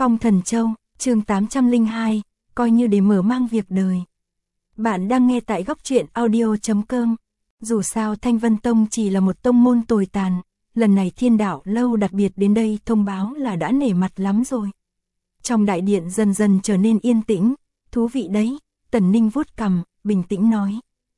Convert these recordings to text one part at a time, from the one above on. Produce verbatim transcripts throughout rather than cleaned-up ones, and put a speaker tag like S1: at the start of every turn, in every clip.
S1: Phong Thần Châu, chương tám trăm lẻ hai, coi như để mở mang việc đời. Bạn đang nghe tại góc truyện audio chấm com. Dù sao Thanh Vân Tông chỉ là một tông môn tồi tàn, lần này Thiên Đạo Lâu đặc biệt đến đây thông báo là đã nể mặt lắm rồi. Trong đại điện dần dần trở nên yên tĩnh, thú vị đấy, Tần Ninh vuốt cằm, bình tĩnh nói.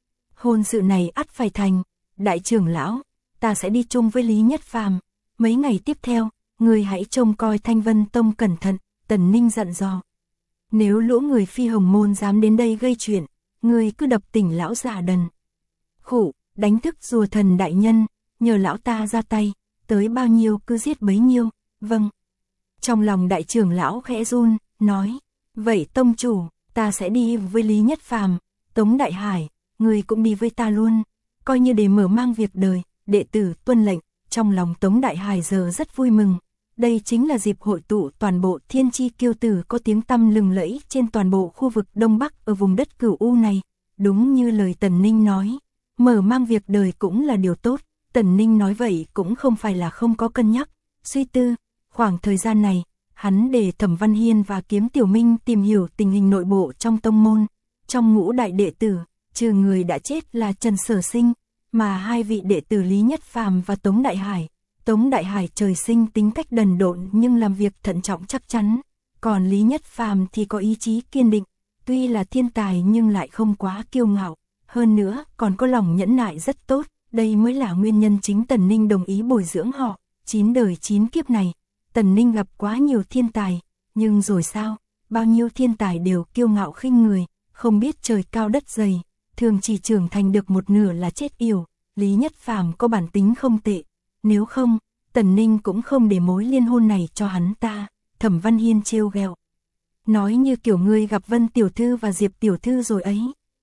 S1: Hôn sự này ắt phải thành, đại trưởng lão, ta sẽ đi chung với Lý Nhất Phàm. Mấy ngày tiếp theo, người hãy trông coi Thanh Vân Tông cẩn thận, Tần Ninh dặn dò. Nếu lũ người Phi Hồng Môn dám đến đây gây chuyện, người cứ đập tỉnh lão già đần. Khụ, đánh thức rùa thần đại nhân, nhờ lão ta ra tay, tới bao nhiêu cứ giết bấy nhiêu, vâng. Trong lòng đại trưởng lão khẽ run, nói, vậy tông chủ, ta sẽ đi với Lý Nhất Phàm, Tống Đại Hải, người cũng đi với ta luôn, coi như để mở mang việc đời, đệ tử tuân lệnh. Trong lòng Tống Đại Hải giờ rất vui mừng, đây chính là dịp hội tụ toàn bộ thiên chi kiêu tử có tiếng tăm lừng lẫy trên toàn bộ khu vực Đông Bắc ở vùng đất Cửu U này. Đúng như lời Tần Ninh nói, mở mang việc đời cũng là điều tốt. Tần Ninh nói vậy cũng không phải là không có cân nhắc, suy tư. Khoảng thời gian này, hắn để Thẩm Văn Hiên và Kiếm Tiểu Minh tìm hiểu tình hình nội bộ trong tông môn. Trong ngũ đại đệ tử, trừ người đã chết là Trần Sở Sinh, mà hai vị đệ tử Lý Nhất Phàm và Tống Đại Hải. Tống Đại Hải trời sinh tính cách đần độn nhưng làm việc thận trọng chắc chắn, còn Lý Nhất Phàm thì có ý chí kiên định, tuy là thiên tài nhưng lại không quá kiêu ngạo, hơn nữa còn có lòng nhẫn nại rất tốt, đây mới là nguyên nhân chính Tần Ninh đồng ý bồi dưỡng họ. Chín đời chín kiếp này, Tần Ninh gặp quá nhiều thiên tài, nhưng rồi sao, bao nhiêu thiên tài đều kiêu ngạo khinh người, không biết trời cao đất dày, thường chỉ trưởng thành được một nửa là chết yểu. Lý Nhất Phàm có bản tính không tệ, nếu không, Tần Ninh cũng không để mối liên hôn này cho hắn ta. Thẩm Văn Hiên trêu ghẹo, nói như kiểu ngươi gặp Vân tiểu thư và Diệp tiểu thư rồi ấy.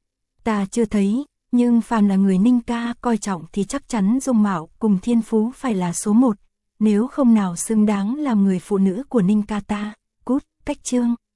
S1: Ta chưa thấy, nhưng phàm là người Ninh ca coi trọng thì chắc chắn dung mạo cùng thiên phú phải là số một, nếu không nào xứng đáng làm người phụ nữ của Ninh ca ta. Cút, cách chương.